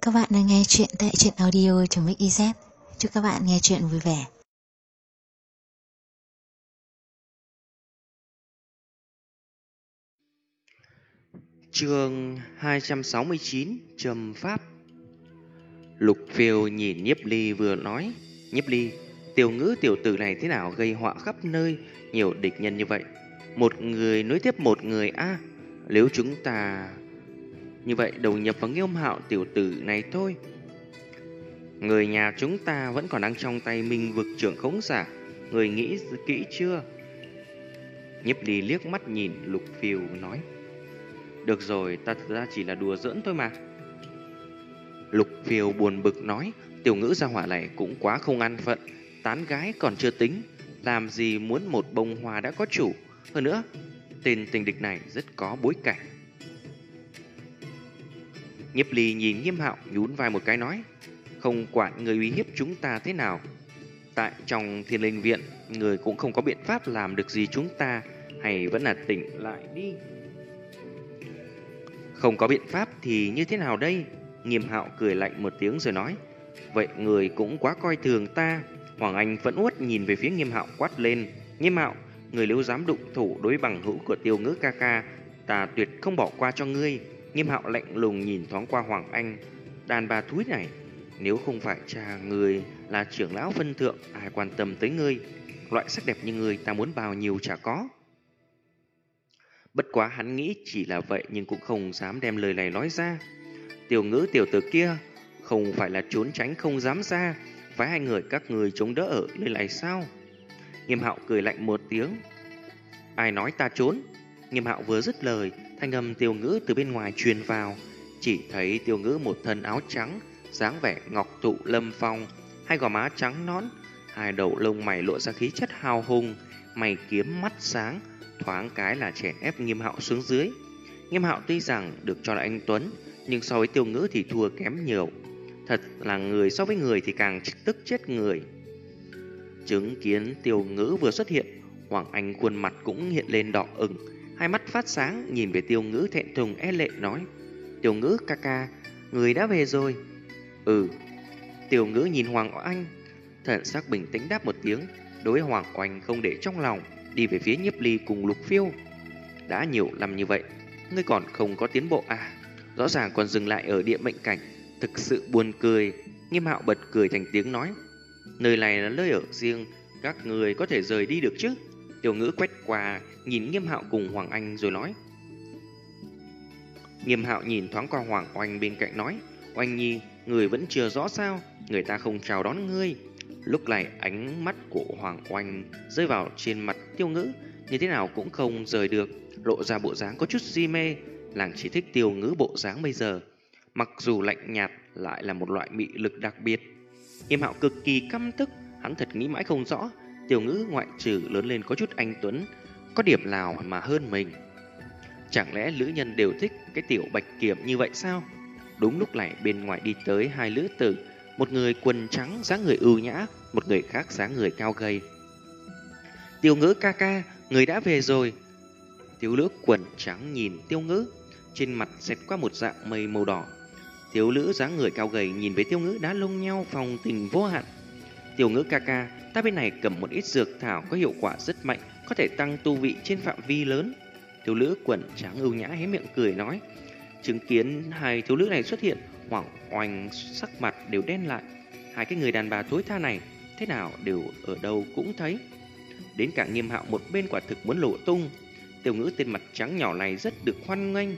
Các bạn đang nghe chuyện tại truyện audio.mix.iz. Chúc các bạn nghe chuyện vui vẻ. Chương 269 Trầm Pháp. Lục Phiêu nhìn Nhiếp Ly vừa nói: Nhiếp Ly, tiểu ngữ tiểu tử này thế nào gây họa khắp nơi, nhiều địch nhân như vậy, một người nối tiếp một người a. Nếu chúng ta như vậy đầu nhập vào Nghiêm Hạo tiểu tử này thôi. Người nhà chúng ta vẫn còn đang trong tay Minh Vực trưởng khống giả, người nghĩ kỹ chưa? Nhiếp Ly liếc mắt nhìn Lục Phiêu nói: Được rồi, ta thật ra chỉ là đùa giỡn thôi mà. Lục Phiêu buồn bực nói: Tiểu ngữ gia hỏa này cũng quá không an phận, tán gái còn chưa tính, làm gì muốn một bông hoa đã có chủ. Hơn nữa, tên tình địch này rất có bối cảnh. Nhiếp Ly nhìn Nghiêm Hạo nhún vai một cái nói: Không quản người uy hiếp chúng ta thế nào, tại trong Thiên Linh Viện, người cũng không có biện pháp làm được gì chúng ta, hay vẫn là tỉnh lại đi. Không có biện pháp thì như thế nào đây? Nghiêm Hạo cười lạnh một tiếng rồi nói: Vậy người cũng quá coi thường ta. Hoàng Anh vẫn uất nhìn về phía Nghiêm Hạo quát lên: Nghiêm Hạo, người nếu dám đụng thủ đối bằng hữu của Tiêu Ngữ ca ca, ta tuyệt không bỏ qua cho ngươi. Nghiêm Hạo lạnh lùng nhìn thoáng qua Hoàng Anh: Đàn bà thúi này, nếu không phải cha người là trưởng lão phân thượng, ai quan tâm tới ngươi? Loại sắc đẹp như ngươi ta muốn bao nhiêu chả có. Bất quá hắn nghĩ chỉ là vậy nhưng cũng không dám đem lời này nói ra. Tiểu Ngữ tiểu tử kia không phải là trốn tránh không dám ra, phải hai người các người chống đỡ ở nơi này sao? Nghiêm Hạo cười lạnh một tiếng: Ai nói ta trốn? Nghiêm Hạo vừa dứt lời, thanh âm Tiểu Ngữ từ bên ngoài truyền vào. Chỉ thấy Tiểu Ngữ một thân áo trắng, dáng vẻ ngọc thụ lâm phong, hai gò má trắng nõn, hai đầu lông mày lộ ra khí chất hào hùng, mày kiếm mắt sáng, thoáng cái là chèn ép Nghiêm Hạo xuống dưới. Nghiêm Hạo tuy rằng được cho là anh tuấn, nhưng so với Tiêu Ngữ thì thua kém nhiều. Thật là người so với người thì càng tức chết người. Chứng kiến Tiêu Ngữ vừa xuất hiện, Hoàng Anh khuôn mặt cũng hiện lên đỏ ửng, hai mắt phát sáng nhìn về Tiêu Ngữ thẹn thùng e lệ nói: Tiêu Ngữ ca ca, người đã về rồi. Ừ. Tiêu Ngữ nhìn Hoàng Anh, thần sắc bình tĩnh đáp một tiếng, đối với Hoàng Anh không để trong lòng, đi về phía Nhiếp Ly cùng Lục Phiêu. Đã nhiều năm như vậy, ngươi còn không có tiến bộ à? Rõ ràng còn dừng lại ở địa mệnh cảnh, thực sự buồn cười. Nghiêm Hạo bật cười thành tiếng nói: Nơi này là nơi ở riêng, các người có thể rời đi được chứ? Tiểu Ngữ quét qua nhìn Nghiêm Hạo cùng Hoàng Anh rồi nói. Nghiêm Hạo nhìn thoáng qua Hoàng Anh bên cạnh nói: Oanh Nhi, người vẫn chưa rõ sao? Người ta không chào đón ngươi. Lúc này ánh mắt của Hoàng Oanh rơi vào trên mặt Tiêu Ngữ, như thế nào cũng không rời được, lộ ra bộ dáng có chút si mê. Nàng chỉ thích Tiêu Ngữ bộ dáng bây giờ, mặc dù lạnh nhạt lại là một loại mị lực đặc biệt. Nghiêm Hạo cực kỳ căm tức, hắn thật nghĩ mãi không rõ, Tiêu Ngữ ngoại trừ lớn lên có chút anh tuấn, có điểm nào mà hơn mình? Chẳng lẽ lữ nhân đều thích cái tiểu bạch kiểm như vậy sao? Đúng lúc này bên ngoài đi tới hai lữ tử, một người quần trắng dáng người ưu nhã, một người khác dáng người cao gầy. Tiêu Ngữ ca ca, người đã về rồi. Thiếu nữ quần trắng nhìn Tiêu Ngữ, trên mặt xẹt qua một dạng mây màu đỏ. Thiếu nữ dáng người cao gầy nhìn với Tiêu Ngữ đã lông nhau phong tình vô hạn. Tiêu Ngữ ca ca, ta bên này cầm một ít dược thảo có hiệu quả rất mạnh, có thể tăng tu vị trên phạm vi lớn. Thiếu nữ quần trắng ưu nhã hé miệng cười nói. Chứng kiến hai thiếu nữ này xuất hiện, Hoàng Oanh sắc mặt đều đen lại. Hai cái người đàn bà thối tha này thế nào đều ở đâu cũng thấy. Đến cả Nghiêm Hạo một bên quả thực muốn lộ tung. Tiểu Ngữ tên mặt trắng nhỏ này rất được hoan nghênh.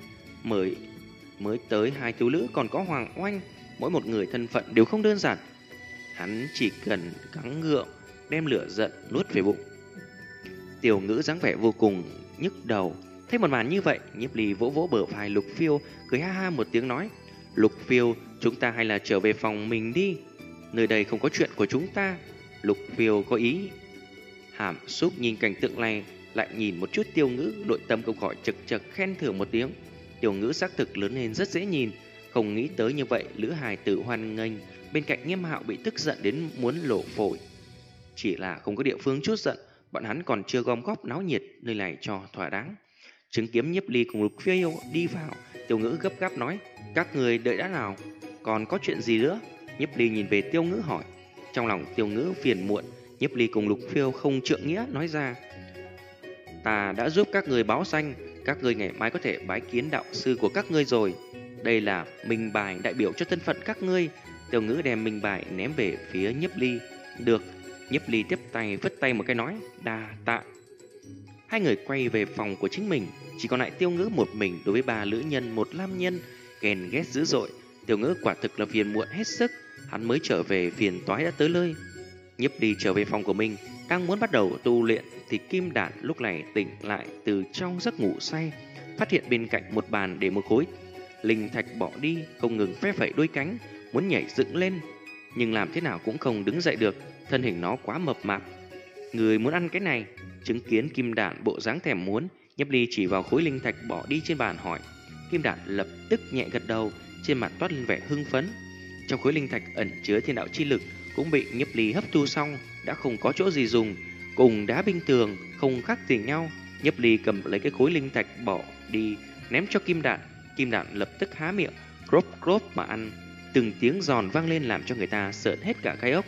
Mới tới hai thiếu nữ còn có Hoàng Oanh, mỗi một người thân phận đều không đơn giản. Hắn chỉ cần gắng gượng đem lửa giận nuốt về bụng. Tiểu Ngữ dáng vẻ vô cùng nhức đầu. Thấy một màn như vậy, Nhiếp Ly vỗ vỗ bờ vai Lục Phiêu, cười ha ha một tiếng nói: Lục Phiêu, chúng ta hay là trở về phòng mình đi, nơi đây không có chuyện của chúng ta. Lục Phiêu có ý hàm xúc nhìn cảnh tượng này, lại nhìn một chút Tiêu Ngữ, nội tâm không khỏi chực chực khen thưởng một tiếng. Tiêu Ngữ xác thực lớn lên rất dễ nhìn, không nghĩ tới như vậy lữ hài tử hoan nghênh, bên cạnh Nghiêm Hạo bị tức giận đến muốn lộ phổi. Chỉ là không có địa phương chút giận, bọn hắn còn chưa gom góp náo nhiệt nơi này cho thỏa đáng. Chứng kiến Nhiếp Ly cùng Lục Phiêu đi vào, Tiêu Ngữ gấp gáp nói: Các người đợi đã nào? Còn có chuyện gì nữa? Nhiếp Ly nhìn về Tiêu Ngữ hỏi. Trong lòng Tiêu Ngữ phiền muộn, Nhiếp Ly cùng Lục Phiêu không trượng nghĩa nói ra: ta đã giúp các người báo danh, các ngươi ngày mai có thể bái kiến đạo sư của các ngươi rồi. Đây là minh bài đại biểu cho thân phận các ngươi. Tiêu Ngữ đem minh bài ném về phía Nhiếp Ly. Được. Nhiếp Ly tiếp tay vứt tay một cái nói: đa tạ. Hai người quay về phòng của chính mình, chỉ còn lại Tiêu Ngữ một mình đối với ba nữ nhân một nam nhân, ghen ghét dữ dội. Tiêu Ngữ quả thực là phiền muộn hết sức, hắn mới trở về phiền toái đã tới nơi. Nhiếp Ly trở về phòng của mình, đang muốn bắt đầu tu luyện thì Kim Đản lúc này tỉnh lại từ trong giấc ngủ say, phát hiện bên cạnh một bàn để một khối linh thạch bỏ đi, không ngừng phe phẩy đôi cánh, muốn nhảy dựng lên, nhưng làm thế nào cũng không đứng dậy được, thân hình nó quá mập mạp. Người muốn ăn cái này? Chứng kiến Kim Đản bộ dáng thèm muốn, Nhiếp Ly chỉ vào khối linh thạch bỏ đi trên bàn hỏi. Kim Đản lập tức nhẹ gật đầu, trên mặt toát lên vẻ hưng phấn. Trong khối linh thạch ẩn chứa thiên đạo chi lực cũng bị Nhiếp Ly hấp thu xong, đã không có chỗ gì dùng, cùng đá binh tường không khác gì nhau. Nhiếp Ly cầm lấy cái khối linh thạch bỏ đi, ném cho Kim Đản. Kim Đản lập tức há miệng, crop crop mà ăn, từng tiếng giòn vang lên làm cho người ta sợn hết cả gai ốc.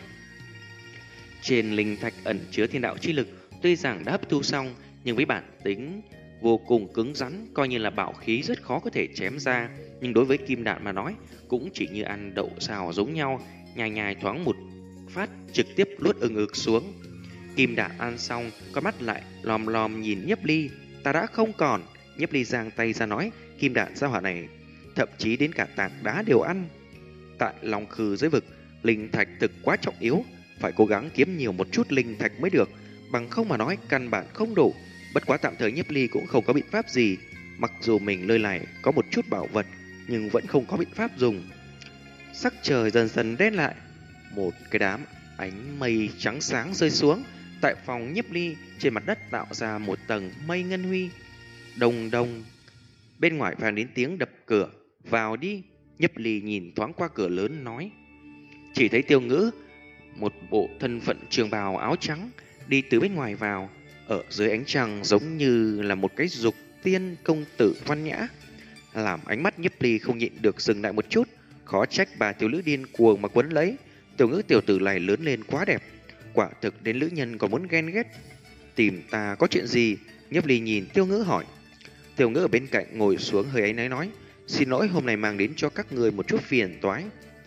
Trên linh thạch ẩn chứa thiên đạo chi lực, tuy rằng đã hấp thu xong, nhưng với bản tính vô cùng cứng rắn, coi như là bảo khí rất khó có thể chém ra. Nhưng đối với Kim Đản mà nói, cũng chỉ như ăn đậu xào giống nhau, nhai nhai thoáng một phát trực tiếp luốt ực xuống. Kim Đản ăn xong, con mắt lại lòm lòm nhìn Nhiếp Ly. Ta đã không còn. Nhiếp Ly giang tay ra nói, Kim Đản gia hỏa này thậm chí đến cả tảng đá đều ăn. Tại Long Khư giới vực, linh thạch thực quá trọng yếu, phải cố gắng kiếm nhiều một chút linh thạch mới được, bằng không mà nói căn bản không đủ. Bất quá tạm thời Nhiếp Ly cũng không có biện pháp gì, mặc dù mình nơi này có một chút bảo vật, nhưng vẫn không có biện pháp dùng. Sắc trời dần dần đen lại, một cái đám ánh mây trắng sáng rơi xuống. Tại phòng Nhiếp Ly, trên mặt đất tạo ra một tầng mây ngân huy. Đồng đồng, bên ngoài vang đến tiếng đập cửa. Vào đi. Nhiếp Ly nhìn thoáng qua cửa lớn nói. Chỉ thấy Tiêu Ngữ, một bộ thân phận trường bào áo trắng, đi từ bên ngoài vào, ở dưới ánh trăng giống như là một cái dục tiên công tử văn nhã, làm ánh mắt Nhiếp Ly không nhịn được dừng lại một chút. Khó trách bà tiểu nữ điên cuồng mà quấn lấy. Tiêu Ngữ tiểu tử này lớn lên quá đẹp, quả thực đến nữ nhân còn muốn ghen ghét. Tìm ta có chuyện gì? Nhiếp Ly nhìn Tiêu Ngữ hỏi. Tiêu Ngữ ở bên cạnh ngồi xuống hơi áy náy nói, xin lỗi hôm nay mang đến cho các người một chút phiền toái.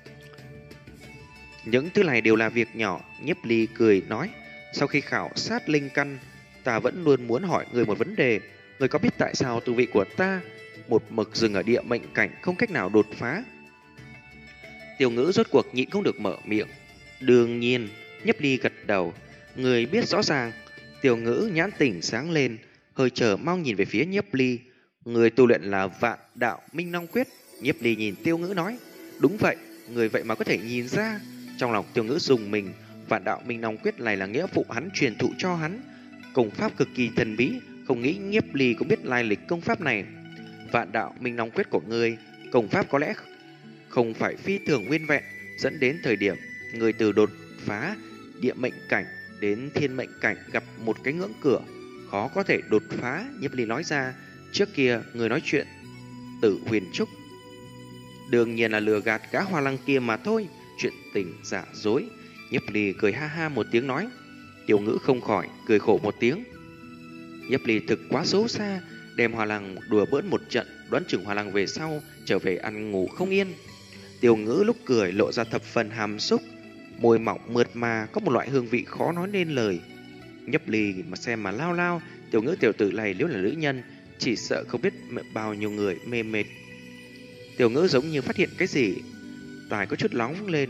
Những thứ này đều là việc nhỏ. Nhiếp Ly cười nói, sau khi khảo sát linh căn, ta vẫn luôn muốn hỏi người một vấn đề. Người có biết tại sao tu vị của ta một mực dừng ở địa mệnh cảnh, không cách nào đột phá? Tiêu Ngữ rốt cuộc nhịn không được mở miệng. Đương nhiên. Nhiếp Ly gật đầu. Người biết rõ ràng. Tiêu Ngữ nhãn tỉnh sáng lên, hơi chờ mong nhìn về phía Nhiếp Ly. Người tu luyện là Vạn Đạo Minh Long Quyết. Nhiếp Ly nhìn Tiêu Ngữ nói, đúng vậy, người vậy mà có thể nhìn ra. Trong lòng Tiêu Ngữ dùng mình, Vạn Đạo Minh Long Quyết này là nghĩa vụ hắn truyền thụ cho hắn, công pháp cực kỳ thần bí, không nghĩ Nhiếp Ly cũng biết lai lịch công pháp này. Vạn Đạo Minh Long Quyết của ngươi, công pháp có lẽ không phải phi thường nguyên vẹn, dẫn đến thời điểm người từ đột phá địa mệnh cảnh đến thiên mệnh cảnh gặp một cái ngưỡng cửa, khó có thể đột phá. Nhiếp Ly nói ra, trước kia người nói chuyện Tử Huyền Trúc đương nhiên là lừa gạt gã Hoa Lăng kia mà thôi, chuyện tình giả dối. Nhiếp Ly cười ha ha một tiếng nói. Tiêu Ngữ không khỏi cười khổ một tiếng. Nhiếp Ly thực quá xấu xa, đem Hoa Lăng đùa bỡn một trận, đoán chừng Hoa Lăng về sau trở về ăn ngủ không yên. Tiêu Ngữ lúc cười lộ ra thập phần hàm xúc, môi mỏng mượt mà, có một loại hương vị khó nói nên lời. Nhiếp Ly mà xem mà lao lao, Tiêu Ngữ tiểu tử này nếu là nữ nhân, chỉ sợ không biết bao nhiêu người mê mệt. Tiêu Ngữ giống như phát hiện cái gì, tài có chút nóng lên,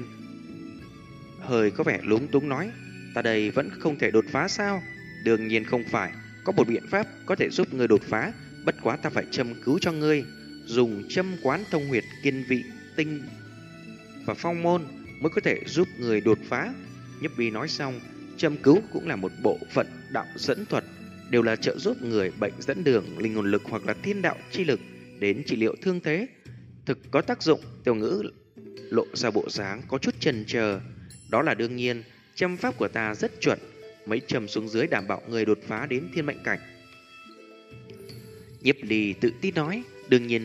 hơi có vẻ lúng túng nói, ta đây vẫn không thể đột phá sao? Đương nhiên không phải, có một biện pháp có thể giúp ngươi đột phá, bất quá ta phải châm cứu cho ngươi, dùng châm quán thông huyệt kiên vị tinh và phong môn mới có thể giúp người đột phá. Nhiếp Ly nói xong, châm cứu cũng là một bộ phận đạo dẫn thuật, đều là trợ giúp người bệnh dẫn đường linh hồn lực hoặc là thiên đạo chi lực đến trị liệu thương thế, thực có tác dụng. Tiêu Ngữ lộ ra bộ dáng có chút chần chờ. Đó là đương nhiên, châm pháp của ta rất chuẩn, mấy châm xuống dưới đảm bảo người đột phá đến thiên mệnh cảnh. Nhiếp Ly tự tin nói, đương nhiên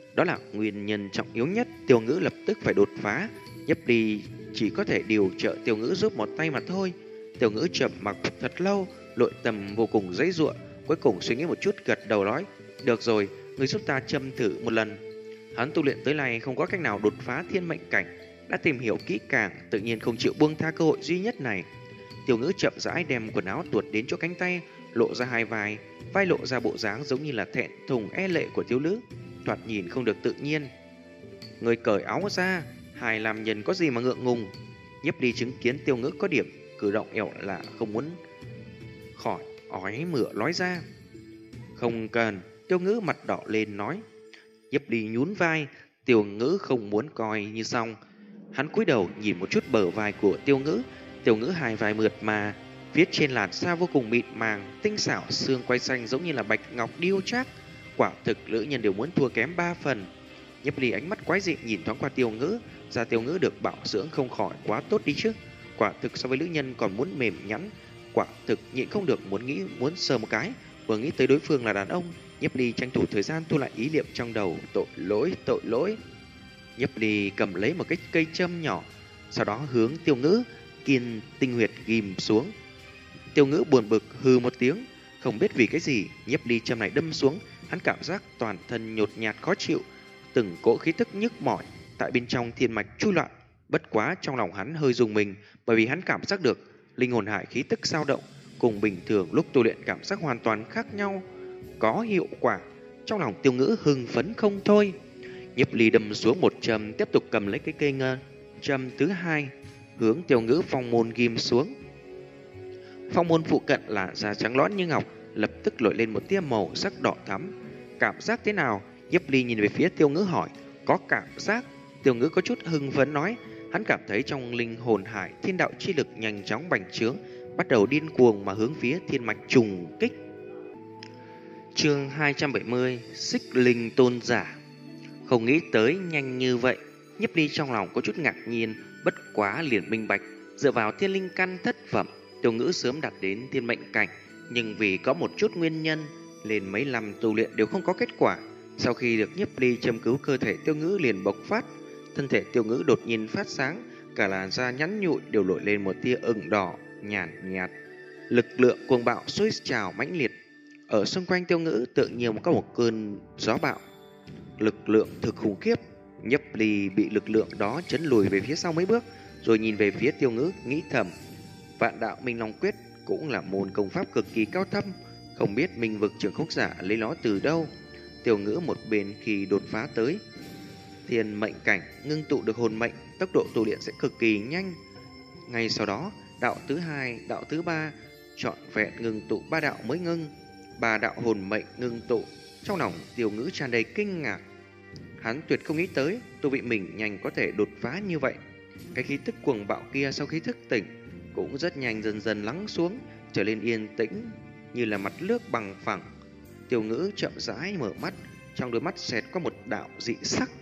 Đó là nguyên nhân trọng yếu nhất. Tiêu Ngữ lập tức phải đột phá. Nhiếp Ly chỉ có thể điều trợ Tiêu Ngữ giúp một tay mà thôi. Tiêu Ngữ trầm mặc thật lâu, nội tâm vô cùng dãy giụa, cuối cùng suy nghĩ một chút gật đầu nói: "Được rồi, người giúp ta châm thử một lần." Hắn tu luyện tới nay không có cách nào đột phá thiên mệnh cảnh, đã tìm hiểu kỹ càng, tự nhiên không chịu buông tha cơ hội duy nhất này. Tiêu Ngữ chậm rãi đem quần áo tuột đến chỗ cánh tay, lộ ra hai vai, vai lộ ra bộ dáng giống như là thẹn thùng e lệ của thiếu nữ, thoạt nhìn không được tự nhiên. Người cởi áo ra, hài làm nhân có gì mà ngượng ngùng. Nhiếp Ly chứng kiến Tiêu Ngữ có điểm cử động ẻo là không muốn khỏi ói mửa nói ra. "Không cần." Tiêu Ngữ mặt đỏ lên nói. Nhiếp Ly nhún vai. Tiêu Ngữ không muốn coi như xong. Hắn cúi đầu nhìn một chút bờ vai của Tiêu Ngữ. Tiêu Ngữ hai vai mượt mà, phía trên làn da vô cùng mịn màng, tinh xảo, xương quai xanh giống như là bạch ngọc điêu trác. Quả thực nữ nhân đều muốn thua kém 3 phần. Nhiếp Ly ánh mắt quái dị nhìn thoáng qua Tiêu Ngữ, da Tiêu Ngữ được bảo dưỡng không khỏi quá tốt đi chứ. Quả thực so với nữ nhân còn muốn mềm nhẵn. Quả thực nhịn không được muốn sờ một cái. Vừa nghĩ tới đối phương là đàn ông, Nhiếp Ly tranh thủ thời gian thu lại ý niệm trong đầu. Tội lỗi. Nhiếp Ly cầm lấy một cái cây châm nhỏ, sau đó hướng Tiêu Ngữ kiên tinh huyệt ghim xuống. Tiêu Ngữ buồn bực hừ một tiếng, không biết vì cái gì Nhiếp Ly châm này đâm xuống, hắn cảm giác toàn thân nhột nhạt khó chịu, từng cỗ khí tức nhức mỏi tại bên trong thiên mạch chui loạn. Bất quá trong lòng hắn hơi rùng mình, bởi vì hắn cảm giác được linh hồn hải khí tức dao động cùng bình thường lúc tu luyện cảm giác hoàn toàn khác nhau, có hiệu quả. Trong lòng Tiêu Ngữ hưng phấn không thôi. Nhiếp Ly đâm xuống một châm, tiếp tục cầm lấy cái cây châm thứ hai, hướng Tiêu Ngữ phong môn ghim xuống. Phong môn phụ cận là da trắng lõn như ngọc, lập tức nổi lên một tia màu sắc đỏ thắm. Cảm giác thế nào? Nhiếp Ly nhìn về phía Tiêu Ngữ hỏi. Có cảm giác. Tiêu Ngữ có chút hưng phấn nói. Hắn cảm thấy trong linh hồn hải thiên đạo chi lực nhanh chóng bành trướng, bắt đầu điên cuồng mà hướng phía thiên mạch trùng kích. Chương 270: Xích Linh Tôn Giả. Không nghĩ tới nhanh như vậy. Nhiếp Ly trong lòng có chút ngạc nhiên, bất quá liền minh bạch, dựa vào thiên linh căn thất phẩm, Tiêu Ngữ sớm đạt đến thiên mệnh cảnh, nhưng vì có một chút nguyên nhân, lên mấy năm tu luyện đều không có kết quả. Sau khi được Nhiếp Ly châm cứu, cơ thể Tiêu Ngữ liền bộc phát, thân thể Tiêu Ngữ đột nhiên phát sáng, cả làn da nhẵn nhụi đều nổi lên một tia ửng đỏ nhàn nhạt, lực lượng cuồng bạo sôi trào mãnh liệt. Ở xung quanh Tiêu Ngữ tự nhiên có một cơn gió bạo, lực lượng thực khủng khiếp. Nhiếp Ly bị lực lượng đó chấn lùi về phía sau mấy bước, rồi nhìn về phía Tiêu Ngữ nghĩ thầm, Vạn Đạo Minh Long Quyết cũng là môn công pháp cực kỳ cao thâm, không biết Minh Vực Trưởng Khống Giả lấy nó từ đâu. Tiêu Ngữ một bên khi đột phá tới thiên mệnh cảnh, ngưng tụ được hồn mệnh, tốc độ tu luyện sẽ cực kỳ nhanh. Ngay sau đó, đạo thứ hai, đạo thứ ba trọn vẹn ngưng tụ 3 đạo mới ngưng, 3 đạo hồn mệnh ngưng tụ. Trong lòng Tiêu Ngữ tràn đầy kinh ngạc. Hắn tuyệt không nghĩ tới tu vị mình nhanh có thể đột phá như vậy. Cái khí tức cuồng bạo kia sau khi thức tỉnh cũng rất nhanh dần dần lắng xuống, trở nên yên tĩnh như là mặt nước bằng phẳng. Tiêu Ngữ chậm rãi mở mắt, trong đôi mắt xẹt qua một đạo dị sắc.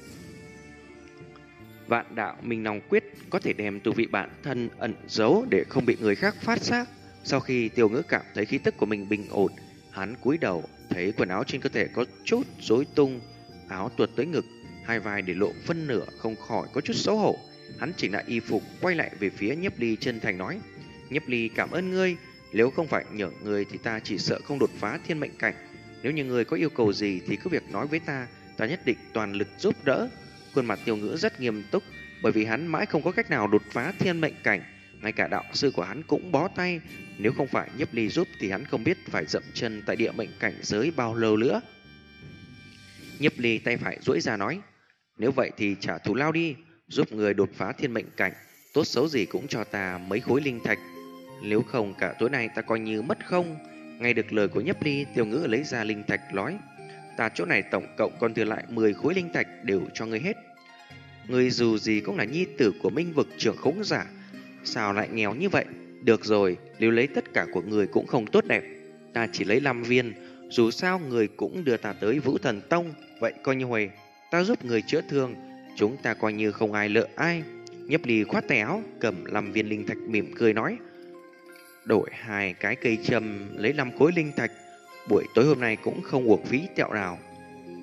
Vạn Đạo Minh Long Quyết có thể đem tu vị bản thân ẩn giấu để không bị người khác phát giác. Sau khi Tiêu Ngữ cảm thấy khí tức của mình bình ổn, hắn cúi đầu thấy quần áo trên cơ thể có chút rối tung, áo tuột tới ngực, hai vai để lộ phân nửa, không khỏi có chút xấu hổ. Hắn chỉnh lại y phục, quay lại về phía Nhiếp Ly chân thành nói: Nhiếp Ly cảm ơn ngươi, nếu không phải nhờ ngươi thì ta chỉ sợ không đột phá thiên mệnh cảnh. Nếu như ngươi có yêu cầu gì thì cứ việc nói với ta, ta nhất định toàn lực giúp đỡ. Khuôn mặt Tiêu Ngữ rất nghiêm túc, bởi vì hắn mãi không có cách nào đột phá thiên mệnh cảnh, ngay cả đạo sư của hắn cũng bó tay. Nếu không phải Nhiếp Ly giúp thì hắn không biết phải dậm chân tại địa mệnh cảnh giới bao lâu nữa. Nhiếp Ly tay phải duỗi ra nói: Nếu vậy thì trả thù lao đi, giúp người đột phá thiên mệnh cảnh, tốt xấu gì cũng cho ta mấy khối linh thạch. Nếu không cả tối nay ta coi như mất không. Nghe được lời của Nhiếp Ly, Tiêu Ngữ lấy ra linh thạch nói: Ta chỗ này tổng cộng còn thừa lại 10 khối linh thạch, đều cho ngươi hết. Ngươi dù gì cũng là nhi tử của Minh Vực Trưởng Khống Giả, sao lại nghèo như vậy? Được rồi, nếu lấy tất cả của người cũng không tốt đẹp, ta chỉ lấy 5 viên. Dù sao người cũng đưa ta tới Vũ Thần Tông, vậy coi như huề. Ta giúp người chữa thương, chúng ta coi như không ai lợ ai. Nhiếp Ly khoát tay áo, cầm 5 viên linh thạch mỉm cười nói: Đổi 2 cái cây châm, lấy 5 khối linh thạch, buổi tối hôm nay cũng không uổng phí tẹo nào.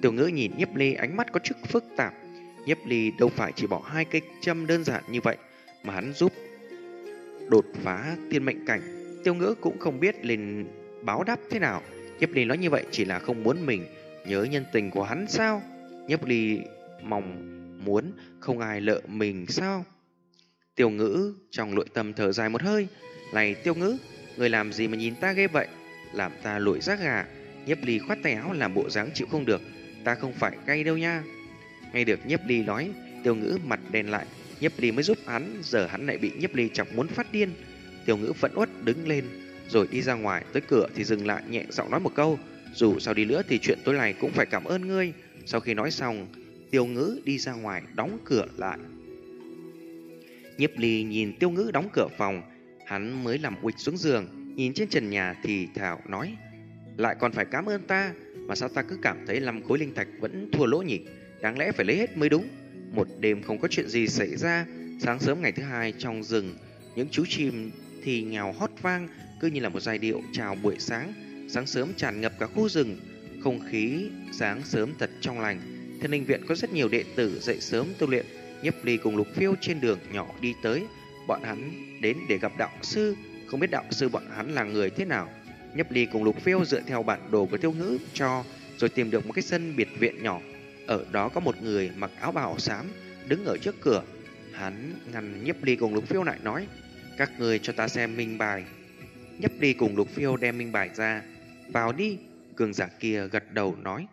Tiểu Ngữ nhìn Nhiếp Ly, ánh mắt có chút phức tạp. Nhiếp Ly đâu phải chỉ bỏ 2 cây châm đơn giản như vậy, mà hắn giúp đột phá thiên mệnh cảnh. Tiểu Ngữ cũng không biết nên báo đáp thế nào. Nhiếp Ly nói như vậy chỉ là không muốn mình nhớ nhân tình của hắn sao? Nhiếp Ly mong muốn không ai lợ mình sao? Tiểu Ngữ trong nội tâm thở dài một hơi. Này Tiểu Ngữ, người làm gì mà nhìn ta ghê vậy? Làm ta nổi da gà. Nhiếp Ly khoát tay áo làm bộ dáng chịu không được. Ta không phải gay đâu nha. Nghe được Nhiếp Ly nói, Tiểu Ngữ mặt đen lại. Nhiếp Ly mới giúp hắn, giờ hắn lại bị Nhiếp Ly chọc muốn phát điên. Tiểu Ngữ phẫn uất đứng lên, rồi đi ra ngoài. Tới cửa thì dừng lại, nhẹ giọng nói một câu: dù sao đi nữa thì chuyện tối nay cũng phải cảm ơn ngươi. Sau khi nói xong, Tiểu Ngữ đi ra ngoài, đóng cửa lại. Nhiếp Ly nhìn Tiểu Ngữ đóng cửa phòng, hắn mới nằm uịch xuống giường, nhìn trên trần nhà thì thào nói: lại còn phải cảm ơn ta, mà sao ta cứ cảm thấy 5 khối linh thạch vẫn thua lỗ nhỉ? Đáng lẽ phải lấy hết mới đúng. Một đêm không có chuyện gì xảy ra, sáng sớm ngày thứ hai trong rừng, những chú chim thì nhào hót vang, cứ như là một giai điệu chào buổi sáng. Sáng sớm tràn ngập cả khu rừng, không khí sáng sớm thật trong lành. Thiên Linh viện có rất nhiều đệ tử dậy sớm tu luyện. Nhiếp Ly cùng Lục Phiêu trên đường nhỏ đi tới. Bọn hắn đến để gặp đạo sư, không biết đạo sư bọn hắn là người thế nào. Nhiếp Ly cùng Lục Phiêu dựa theo bản đồ của Tiểu Ngữ cho, rồi tìm được một cái sân biệt viện nhỏ. Ở đó có một người mặc áo bào xám đứng ở trước cửa. Hắn ngăn Nhiếp Ly cùng Lục Phiêu lại nói: các người cho ta xem minh bài. Nhiếp Ly cùng Lục Phiêu đem minh bài ra. Vào đi. Cường giả kia gật đầu nói.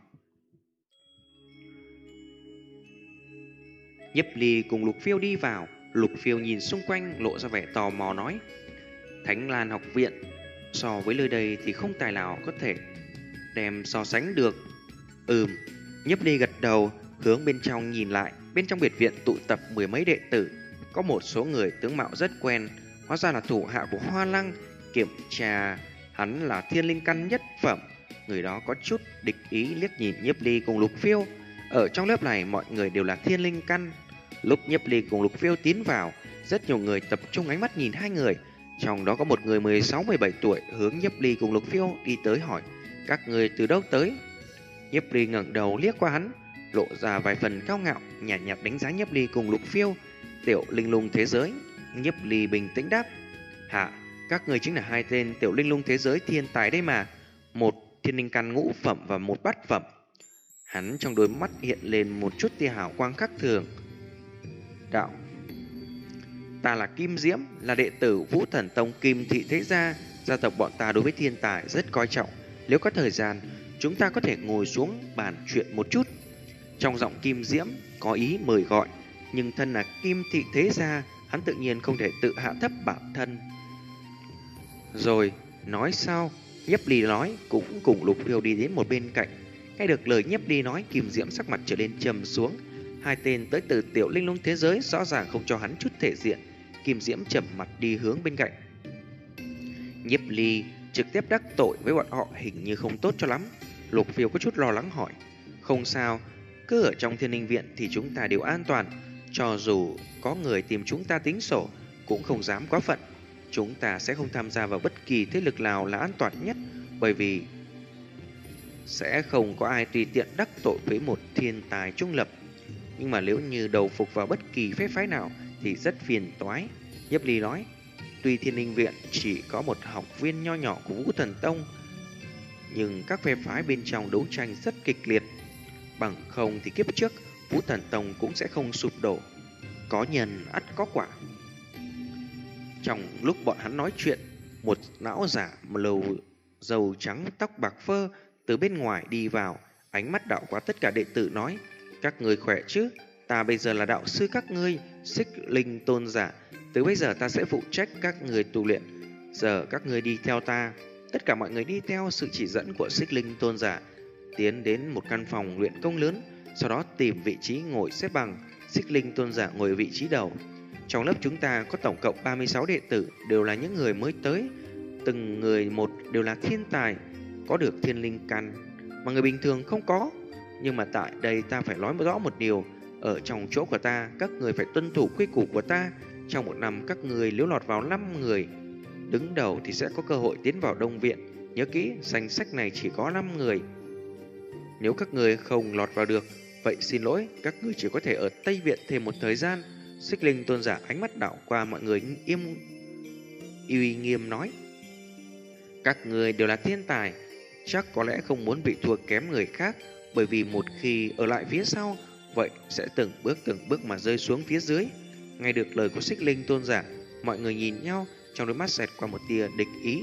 Nhiếp Ly cùng Lục Phiêu đi vào. Lục Phiêu nhìn xung quanh lộ ra vẻ tò mò nói: Thánh Lan học viện so với nơi đây thì không tài nào có thể đem so sánh được. Nhiếp Ly gật đầu, hướng bên trong nhìn lại. Bên trong biệt viện tụ tập 10 mấy đệ tử, có một số người tướng mạo rất quen, hóa ra là thủ hạ của Hoa Lăng. Kiểm tra hắn là thiên linh căn nhất phẩm. Người đó có chút địch ý liếc nhìn Nhiếp Ly cùng Lục Phiêu. Ở trong lớp này mọi người đều là thiên linh căn. Lúc Nhiếp Ly cùng Lục Phiêu tiến vào, rất nhiều người tập trung ánh mắt nhìn hai người. Trong đó có một người 16-17 tuổi hướng Nhiếp Ly cùng Lục Phiêu đi tới hỏi: các người từ đâu tới? Nhiếp Ly ngẩng đầu liếc qua hắn, lộ ra vài phần cao ngạo, nhàn nhạt đánh giá Nhiếp Ly cùng Lục Phiêu. Tiểu linh lung thế giới. Nhiếp Ly bình tĩnh đáp: hạ, các người chính là 2 tên tiểu linh lung thế giới thiên tài đây mà. Một thiên linh căn ngũ phẩm và một bát phẩm. Hắn trong đôi mắt hiện lên một chút tia hào quang khác thường. Đạo: ta là Kim Diễm, là đệ tử Vũ Thần Tông Kim Thị Thế Gia. Gia tộc bọn ta đối với thiên tài rất coi trọng. Nếu có thời gian, chúng ta có thể ngồi xuống bàn chuyện một chút. Trong giọng Kim Diễm có ý mời gọi, nhưng thân là Kim Thị Thế Gia, hắn tự nhiên không thể tự hạ thấp bản thân. Rồi, nói sao? Nhiếp Ly nói, cũng cùng Lục Phiêu đi đến một bên cạnh. Nghe được lời Nhiếp Ly nói, Kim Diễm sắc mặt trở lên trầm xuống. 2 tên tới từ tiểu linh lung thế giới rõ ràng không cho hắn chút thể diện. Kim Diễm trầm mặt đi hướng bên cạnh. Nhiếp Ly trực tiếp đắc tội với bọn họ hình như không tốt cho lắm. Lục Phiêu có chút lo lắng hỏi: không sao, cứ ở trong Thiên Linh viện thì chúng ta đều an toàn. Cho dù có người tìm chúng ta tính sổ, cũng không dám quá phận. Chúng ta sẽ không tham gia vào bất kỳ thế lực nào là an toàn nhất, bởi vì sẽ không có ai tùy tiện đắc tội với một thiên tài trung lập. Nhưng mà nếu như đầu phục vào bất kỳ phái phái nào thì rất phiền toái. Nhiếp Ly nói: tuy Thiên Linh viện chỉ có một học viên nho nhỏ của Vũ Thần Tông, nhưng các phe phái bên trong đấu tranh rất kịch liệt. Bằng không thì kiếp trước Vũ Thần Tông cũng sẽ không sụp đổ. Có nhân ắt có quả. Trong lúc bọn hắn nói chuyện, một lão giả lầu dầu trắng tóc bạc phơ từ bên ngoài đi vào, ánh mắt đảo qua tất cả đệ tử nói: các người khỏe chứ? Ta bây giờ là đạo sư các ngươi, Xích Linh tôn giả. Từ bây giờ ta sẽ phụ trách các người tu luyện. Giờ các người đi theo ta. Tất cả mọi người đi theo sự chỉ dẫn của Xích Linh tôn giả, tiến đến một căn phòng luyện công lớn, sau đó tìm vị trí ngồi xếp bằng. Xích Linh tôn giả ngồi ở vị trí đầu. Trong lớp chúng ta có tổng cộng 36 đệ tử, đều là những người mới tới. Từng người một đều là thiên tài, có được thiên linh căn mà người bình thường không có. Nhưng mà tại đây ta phải nói rõ một điều: ở trong chỗ của ta, các người phải tuân thủ quy củ của ta. Trong một năm các người nếu lọt vào 5 người đứng đầu thì sẽ có cơ hội tiến vào Đông viện. Nhớ kỹ, danh sách này chỉ có 5 người. Nếu các người không lọt vào được, vậy xin lỗi, các người chỉ có thể ở Tây Viện thêm một thời gian. Xích Linh tôn giả ánh mắt đảo qua mọi người uy nghiêm nói. Các người đều là thiên tài, chắc có lẽ không muốn bị thua kém người khác, bởi vì một khi ở lại phía sau, vậy sẽ từng bước mà rơi xuống phía dưới. Nghe được lời của Xích Linh tôn giả, mọi người nhìn nhau, trong đôi mắt xẹt qua một tia địch ý.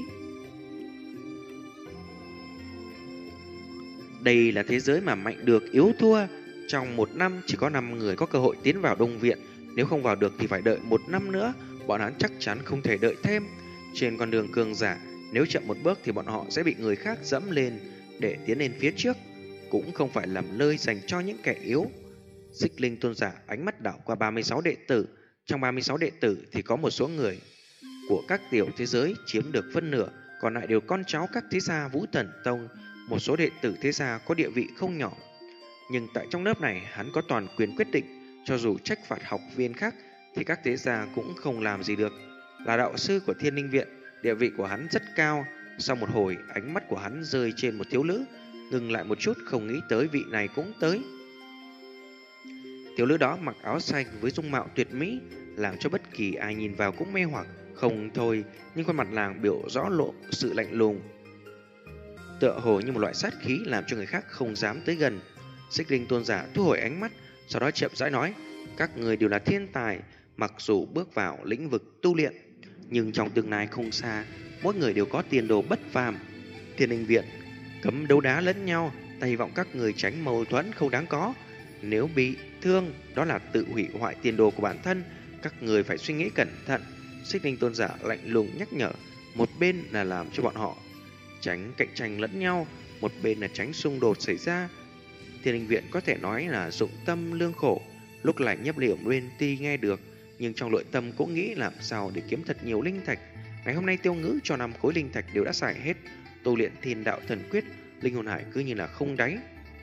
Đây là thế giới mà mạnh được yếu thua. Trong một năm chỉ có 5 người có cơ hội tiến vào Đông Viện. Nếu không vào được thì phải đợi một năm nữa. Bọn hắn chắc chắn không thể đợi thêm. Trên con đường cường giả, nếu chậm một bước thì bọn họ sẽ bị người khác dẫm lên để tiến lên phía trước. Cũng không phải làm nơi dành cho những kẻ yếu. Xích Linh tôn giả ánh mắt đảo qua 36 đệ tử. Trong 36 đệ tử thì có một số người của các tiểu thế giới chiếm được phân nửa, còn lại đều con cháu các thế gia Vũ Thần Tông. Một số đệ tử thế gia có địa vị không nhỏ, nhưng tại trong lớp này hắn có toàn quyền quyết định. Cho dù trách phạt học viên khác thì các thế gia cũng không làm gì được. Là đạo sư của Thiên Linh Viện, địa vị của hắn rất cao. Sau một hồi, ánh mắt của hắn rơi trên một thiếu nữ, ngừng lại một chút, không nghĩ tới vị này cũng tới. Thiếu nữ đó mặc áo xanh với dung mạo tuyệt mỹ, làm cho bất kỳ ai nhìn vào cũng mê hoặc không thôi, nhưng khuôn mặt nàng biểu rõ lộ sự lạnh lùng, tựa hồ như một loại sát khí làm cho người khác không dám tới gần. Xích Linh tôn giả thu hồi ánh mắt, sau đó chậm rãi nói: các người đều là thiên tài, mặc dù bước vào lĩnh vực tu luyện, nhưng trong tương lai không xa, mỗi người đều có tiền đồ bất phàm. Thiên Linh Viện cấm đấu đá lẫn nhau, ta hy vọng các người tránh mâu thuẫn không đáng có. Nếu bị thương, đó là tự hủy hoại tiền đồ của bản thân, các người phải suy nghĩ cẩn thận. Xích Linh tôn giả lạnh lùng nhắc nhở, một bên là làm cho bọn họ tránh cạnh tranh lẫn nhau, một bên là tránh xung đột xảy ra. Thiên Linh Viện có thể nói là dụng tâm lương khổ. Lúc này Nhiếp Ly Uyên tuy nghe được, nhưng trong nội tâm cũng nghĩ làm sao để kiếm thật nhiều linh thạch. Ngày hôm nay Tiêu Ngữ cho 5 khối linh thạch đều đã xài hết. Tu luyện Thiên Đạo Thần Quyết, linh hồn hải cứ như là không đáy.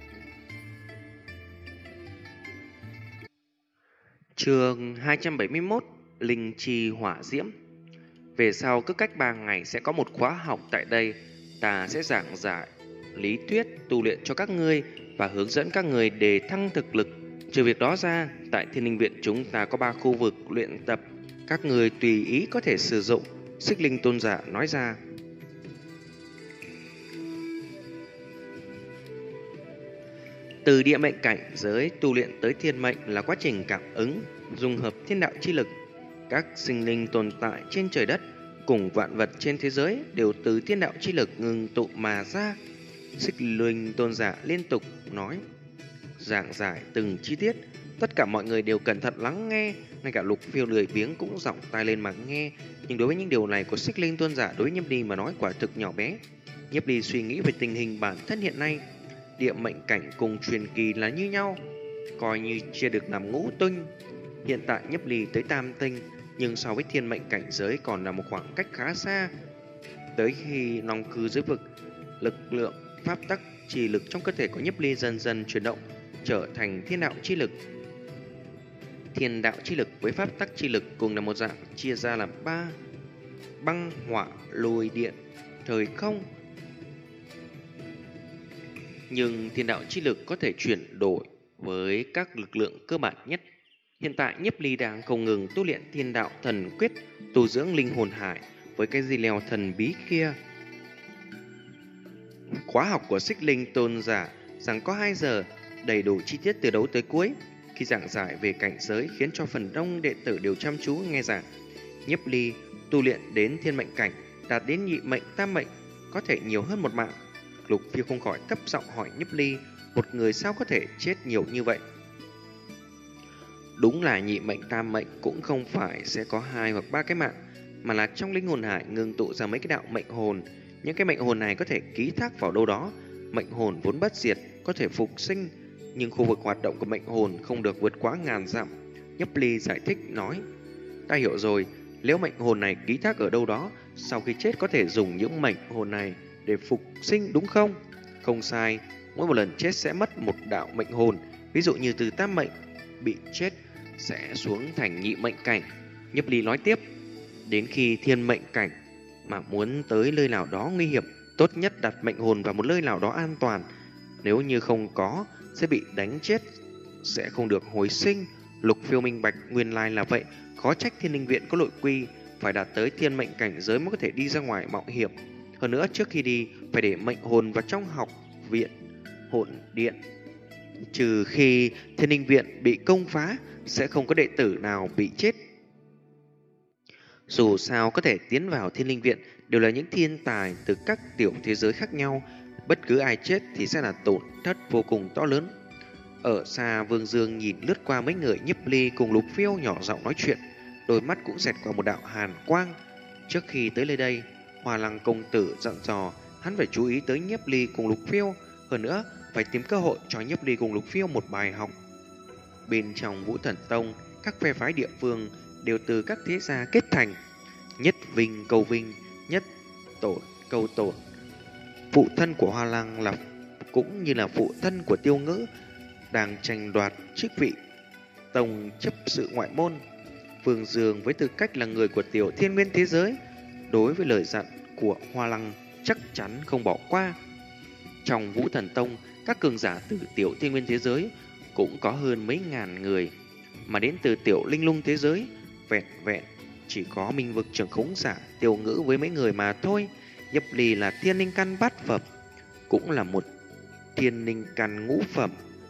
Chương 271: Linh chi hỏa diễm. Về sau cứ cách 3 ngày sẽ có một khóa học tại đây. Ta sẽ giảng giải lý thuyết tu luyện cho các ngươi và hướng dẫn các người để thăng thực lực. Trừ việc đó ra, tại Thiên Linh Viện chúng ta có 3 khu vực luyện tập, các người tùy ý có thể sử dụng. Xích Linh tôn giả nói ra. Từ địa mệnh cảnh giới tu luyện tới thiên mệnh là quá trình cảm ứng, dung hợp thiên đạo chi lực. Các sinh linh tồn tại trên trời đất cùng vạn vật trên thế giới đều từ thiên đạo chi lực ngưng tụ mà ra. Xích Linh tôn giả liên tục nói, giảng giải từng chi tiết. Tất cả mọi người đều cẩn thận lắng nghe, ngay cả Lục Phiêu lười biếng cũng giọng tai lên mà nghe. Nhưng đối với những điều này của Xích Linh tôn giả, đối với Nhiếp Ly mà nói quả thực nhỏ bé. Nhiếp Ly suy nghĩ về tình hình bản thân hiện nay, địa mệnh cảnh cùng truyền kỳ là như nhau, coi như chia được làm ngũ tinh. Hiện tại Nhiếp Ly tới tam tinh, nhưng so với thiên mệnh cảnh giới còn là một khoảng cách khá xa. Tới khi long cư dưới vực, lực lượng pháp tắc chi lực trong cơ thể của Nhiếp Ly dần dần chuyển động, trở thành thiên đạo chi lực. Thiên đạo chi lực với pháp tắc chi lực cùng là một dạng, chia ra làm 3: băng, hỏa, lôi, điện, thời không. Nhưng thiên đạo chi lực có thể chuyển đổi với các lực lượng cơ bản nhất. Hiện tại Nhiếp Ly đang không ngừng tu luyện Thiên Đạo Thần Quyết, tu dưỡng linh hồn hải với cái di leo thần bí kia. Khóa học của Xích Linh tôn giả rằng có 2 giờ, đầy đủ chi tiết từ đầu tới cuối. Khi giảng giải về cảnh giới khiến cho phần đông đệ tử đều chăm chú nghe giảng. Nhiếp Ly tu luyện đến thiên mệnh cảnh, đạt đến nhị mệnh tam mệnh, có thể nhiều hơn một mạng. Lục Phiêu không khỏi thấp giọng hỏi Nhiếp Ly, một người sao có thể chết nhiều như vậy? Đúng là nhị mệnh tam mệnh cũng không phải sẽ có 2 hoặc 3 cái mạng, mà là trong linh hồn hải ngưng tụ ra mấy cái đạo mệnh hồn. Những cái mệnh hồn này có thể ký thác vào đâu đó. Mệnh hồn vốn bất diệt, có thể phục sinh, nhưng khu vực hoạt động của mệnh hồn không được vượt quá 1000 dặm. Nhiếp Ly giải thích nói, ta hiểu rồi, nếu mệnh hồn này ký thác ở đâu đó, sau khi chết có thể dùng những mệnh hồn này để phục sinh đúng không? Không sai, mỗi một lần chết sẽ mất một đạo mệnh hồn. Ví dụ như từ tam mệnh bị chết sẽ xuống thành nhị mệnh cảnh. Nhiếp Ly nói tiếp, đến khi thiên mệnh cảnh mà muốn tới nơi nào đó nguy hiểm, tốt nhất đặt mệnh hồn vào một nơi nào đó an toàn. nếu như không có sẽ bị đánh chết, sẽ không được hồi sinh. Lục Phiêu minh bạch nguyên lai là vậy, khó trách Thiên Linh Viện có nội quy phải đạt tới thiên mệnh cảnh giới mới có thể đi ra ngoài mạo hiểm. Hơn nữa trước khi đi phải để mệnh hồn vào trong học viện hồn điện. Trừ khi Thiên Linh Viện bị công phá, sẽ không có đệ tử nào bị chết. Dù sao có thể tiến vào Thiên Linh Viện đều là những thiên tài từ các tiểu thế giới khác nhau. Bất cứ ai chết thì sẽ là tổn thất vô cùng to lớn. Ở xa Vương Dương nhìn lướt qua mấy người Nhiếp Ly cùng Lục Phiêu nhỏ giọng nói chuyện, đôi mắt cũng xẹt qua một đạo hàn quang. Trước khi tới nơi đây, Hoa Lăng công tử dặn dò hắn phải chú ý tới Nhiếp Ly cùng Lục Phiêu, hơn nữa phải tìm cơ hội cho Nhiếp Ly cùng Lục Phiêu một bài học. Bên trong Vũ Thần Tông, các phe phái địa phương đều từ các thế gia kết thành, nhất vinh cầu vinh, nhất tổn cầu tổn. Phụ thân của Hoa Lăng là cũng như là phụ thân của Tiêu Ngữ đang tranh đoạt chức vị tông chấp sự ngoại môn. Vương Dương với tư cách là người của tiểu thiên nguyên thế giới, đối với lời dặn của Hoa Lăng chắc chắn không bỏ qua. Trong Vũ Thần Tông, các cường giả từ tiểu thiên nguyên thế giới cũng có hơn mấy ngàn người, mà đến từ tiểu linh lung thế giới vẹn vẹn chỉ có Minh Vực trưởng khống giả Tiêu Ngữ với mấy người mà thôi. Nhiếp Ly là thiên linh căn bát phẩm, cũng là một thiên linh căn ngũ phẩm.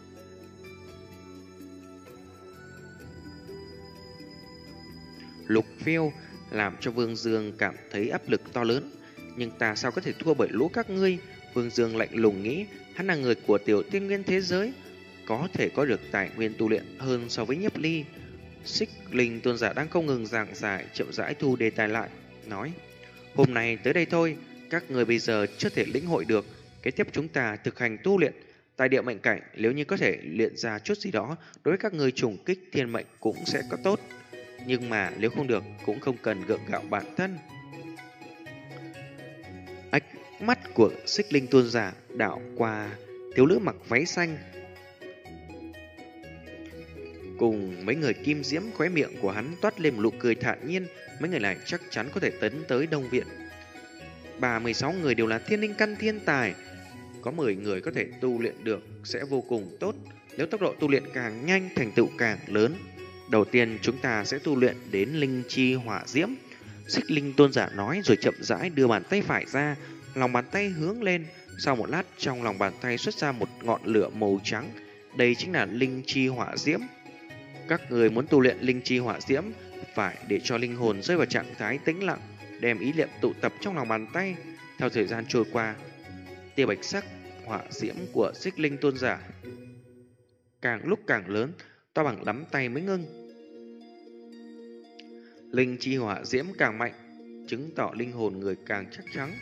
Lục Phiêu làm cho Vương Dương cảm thấy áp lực to lớn. Nhưng ta sao có thể thua bởi lũ các ngươi? Vương Dương lạnh lùng nghĩ, hắn là người của tiểu thiên nguyên thế giới, có thể có được tài nguyên tu luyện hơn so với Nhiếp Ly. Xích Linh tôn giả đang không ngừng giảng giải, chậm rãi thu đề tài lại, nói: hôm nay tới đây thôi, các người bây giờ chưa thể lĩnh hội được. Kế tiếp chúng ta thực hành tu luyện tại địa mệnh cảnh, nếu như có thể luyện ra chút gì đó đối với các người trùng kích thiên mệnh cũng sẽ có tốt. Nhưng mà nếu không được cũng không cần gượng gạo bản thân. Ánh mắt của Xích Linh tôn giả đảo qua thiếu nữ mặc váy xanh cùng mấy người kim diễm, khóe miệng của hắn toát lên một nụ cười thản nhiên. Mấy người này chắc chắn có thể tấn tới Đông Viện. 36 người đều là thiên linh căn thiên tài, có 10 người có thể tu luyện được sẽ vô cùng tốt. Nếu tốc độ tu luyện càng nhanh, thành tựu càng lớn. Đầu tiên chúng ta sẽ tu luyện đến linh chi hỏa diễm. Xích Linh tôn giả nói rồi chậm rãi đưa bàn tay phải ra, lòng bàn tay hướng lên. Sau một lát, trong lòng bàn tay xuất ra một ngọn lửa màu trắng. Đây chính là linh chi hỏa diễm. Các người muốn tu luyện linh chi hỏa diễm phải để cho linh hồn rơi vào trạng thái tĩnh lặng, đem ý niệm tụ tập trong lòng bàn tay. Theo thời gian trôi qua, tia bạch sắc hỏa diễm của Xích Linh tôn giả càng lúc càng lớn, to bằng nắm tay mới ngưng. Linh chi hỏa diễm càng mạnh, chứng tỏ linh hồn người càng chắc chắn.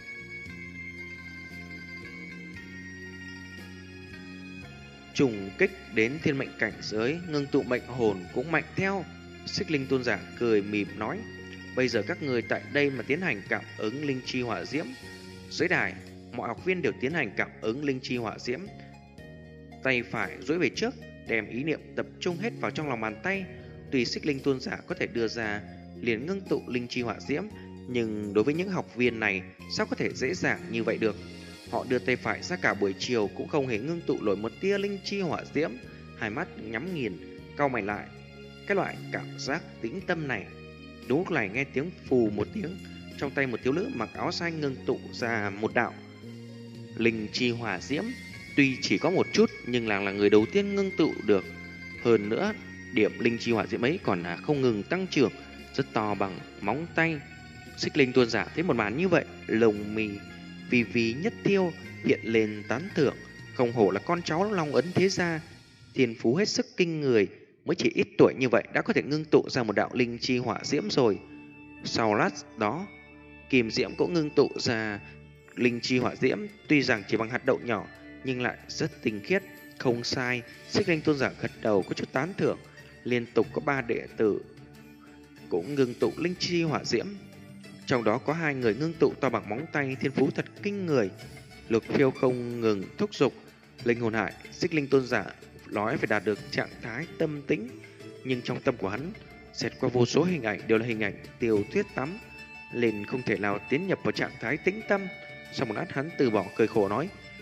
Trùng kích đến thiên mệnh cảnh giới, ngưng tụ mệnh hồn cũng mạnh theo. Xích Linh tôn giả cười mỉm nói: bây giờ các người tại đây mà tiến hành cảm ứng linh chi hỏa diễm. Dưới đài, mọi học viên đều tiến hành cảm ứng linh chi hỏa diễm. Tay phải duỗi về trước, đem ý niệm tập trung hết vào trong lòng bàn tay. Tuy Xích Linh tôn giả có thể đưa ra liền ngưng tụ linh chi hỏa diễm, nhưng đối với những học viên này sao có thể dễ dàng như vậy được. Họ đưa tay phải ra cả buổi chiều cũng không hề ngưng tụ nổi một tia linh chi hỏa diễm. Hai mắt nhắm nghiền, cau mày lại. Cái loại cảm giác tĩnh tâm này. Đúng lúc này nghe tiếng phù một tiếng, trong tay một thiếu nữ mặc áo xanh ngưng tụ ra một đạo linh chi hỏa diễm. Tuy chỉ có một chút nhưng là người đầu tiên ngưng tụ được. Hơn nữa, điểm linh chi hỏa diễm ấy còn là không ngừng tăng trưởng, rất to bằng móng tay. Xích Linh tôn giả thấy một màn như vậy, lồng mì vì nhất thiêu hiện lên tán thưởng. Không hổ là con cháu Long Ấn thế gia, thiên phú hết sức kinh người, mới chỉ ít tuổi như vậy đã có thể ngưng tụ ra một đạo linh chi hỏa diễm rồi. Sau lát đó, Kim Diễm cũng ngưng tụ ra linh chi hỏa diễm, tuy rằng chỉ bằng hạt đậu nhỏ nhưng lại rất tinh khiết. Không sai, Xích Linh tôn giả gật đầu có chút tán thưởng. Liên tục có 3 đệ tử cũng ngưng tụ linh chi hỏa diễm, trong đó có 2 người ngưng tụ to bằng móng tay, thiên phú thật kinh người. Lục Phiêu không ngừng thúc giục linh hồn hải. Xích Linh tôn giả nói phải đạt được trạng thái tâm tĩnh, nhưng trong tâm của hắn xẹt qua vô số hình ảnh đều là hình ảnh Tiêu Tuyết tắm, liền không thể nào tiến nhập vào trạng thái tĩnh tâm. Sau một lát hắn từ bỏ cười khổ nói: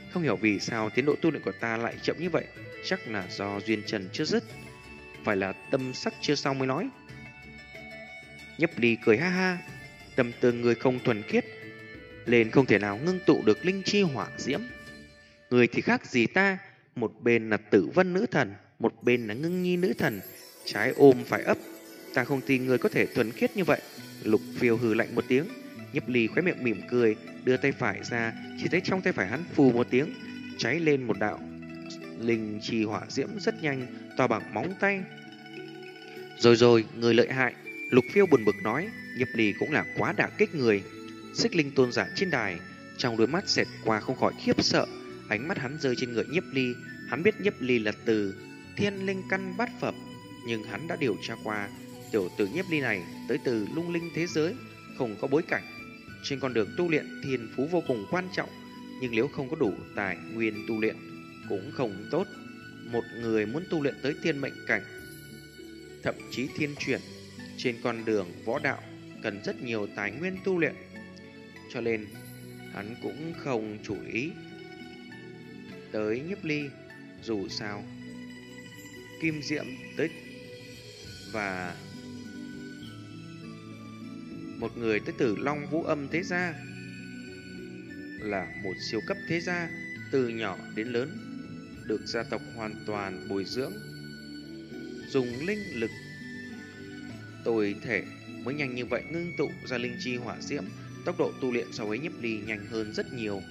Không hiểu vì sao tiến độ tu luyện của ta lại chậm như vậy. Chắc là do duyên trần chưa dứt. Phải là tâm sắc chưa xong mới nói. Nhấp Ly cười ha ha. Tâm tư người không thuần khiết, nên không thể nào ngưng tụ được linh chi hỏa diễm. Người thì khác gì ta, một bên là Tử Vân nữ thần, một bên là Ngưng Nhi nữ thần, trái ôm phải ấp. Ta không tin người có thể thuần khiết như vậy. Lục Phiêu hừ lạnh một tiếng. Nhấp Ly khóe miệng mỉm cười, đưa tay phải ra, chỉ thấy trong tay phải hắn phù một tiếng, cháy lên một đạo linh chi hỏa diễm rất nhanh, to bằng móng tay. Rồi, người lợi hại. Lục Phiêu buồn bực nói. Nhấp Ly cũng là quá đả kích người. Xích Linh tôn giả trên đài, trong đôi mắt xẹt qua không khỏi khiếp sợ. Ánh mắt hắn rơi trên người Nhấp Ly. Hắn biết Nhấp Ly là từ thiên linh căn bát phẩm, nhưng hắn đã điều tra qua, tiểu tử Nhấp Ly này tới từ lung linh thế giới, không có bối cảnh. Trên con đường tu luyện, thiên phú vô cùng quan trọng, nhưng nếu không có đủ tài nguyên tu luyện cũng không tốt. Một người muốn tu luyện tới thiên mệnh cảnh, thậm chí thiên chuyển, trên con đường võ đạo cần rất nhiều tài nguyên tu luyện. Cho nên hắn cũng không chú ý tới Nhấp Ly. Dù sao Kim Diễm tới và một người tới từ Long Vũ Âm thế gia, là một siêu cấp thế gia, từ nhỏ đến lớn được gia tộc hoàn toàn bồi dưỡng, dùng linh lực tồi thể mới nhanh như vậy ngưng tụ ra linh chi hỏa diễm. Tốc độ tu luyện so với Nhấp Ly nhanh hơn rất nhiều.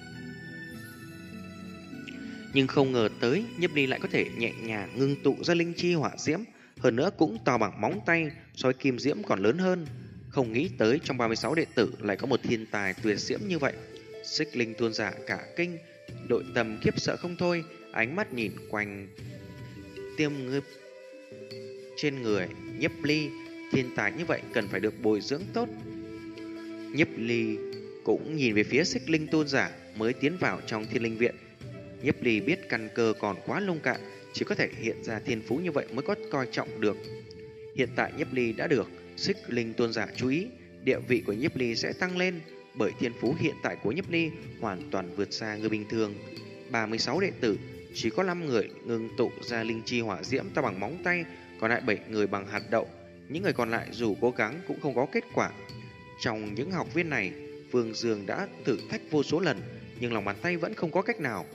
Nhưng không ngờ tới Nhấp Ly lại có thể nhẹ nhàng ngưng tụ ra linh chi hỏa diễm, hơn nữa cũng to bằng móng tay, so với Kim Diễm còn lớn hơn. Không nghĩ tới trong 36 đệ tử lại có một thiên tài tuyệt diễm như vậy. Xích Linh tôn giả cả kinh, nội tâm khiếp sợ không thôi, ánh mắt nhìn quanh tiêm ngư trên người Nhấp Ly. Thiên tài như vậy cần phải được bồi dưỡng tốt. Nhấp Ly cũng nhìn về phía Xích Linh tôn giả mới tiến vào trong Thiên Linh viện. Nhấp Ly biết căn cơ còn quá nông cạn, chỉ có thể hiện ra thiên phú như vậy mới có coi trọng được. Hiện tại Nhấp Ly đã được Xích Linh tôn giả chú ý, địa vị của Nhấp Ly sẽ tăng lên, bởi thiên phú hiện tại của Nhấp Ly hoàn toàn vượt xa người bình thường. 36 đệ tử, chỉ có 5 người ngưng tụ ra linh chi hỏa diễm to bằng móng tay, còn lại 7 người bằng hạt đậu. Những người còn lại dù cố gắng cũng không có kết quả. Trong những học viên này, Vương Dương đã thử thách vô số lần, nhưng lòng bàn tay vẫn không có cách nào.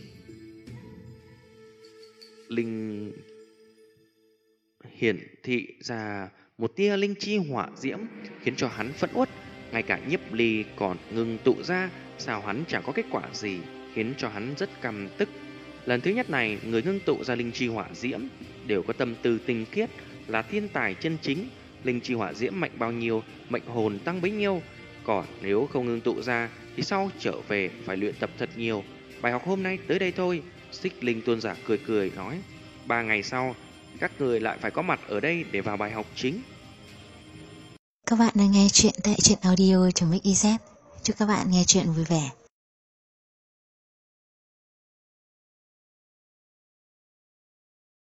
Linh hiển thị ra một tia linh chi hỏa diễm khiến cho hắn phẫn uất. Ngay cả Nhấp Ly còn ngưng tụ ra, sao hắn chẳng có kết quả gì, khiến cho hắn rất căm tức. Lần thứ nhất này, người ngưng tụ ra linh chi hỏa diễm đều có tâm tư tinh khiết, là thiên tài chân chính. Linh chi hỏa diễm mạnh bao nhiêu, mệnh hồn tăng bấy nhiêu. Còn nếu không ngưng tụ ra thì sau trở về phải luyện tập thật nhiều. Bài học hôm nay tới đây thôi. Xích Linh tôn giả cười cười nói, 3 ngày sau các người lại phải có mặt ở đây để vào bài học chính. Các bạn đang nghe chuyện tại truyện audio.mix.iz. Chúc các bạn nghe chuyện vui vẻ.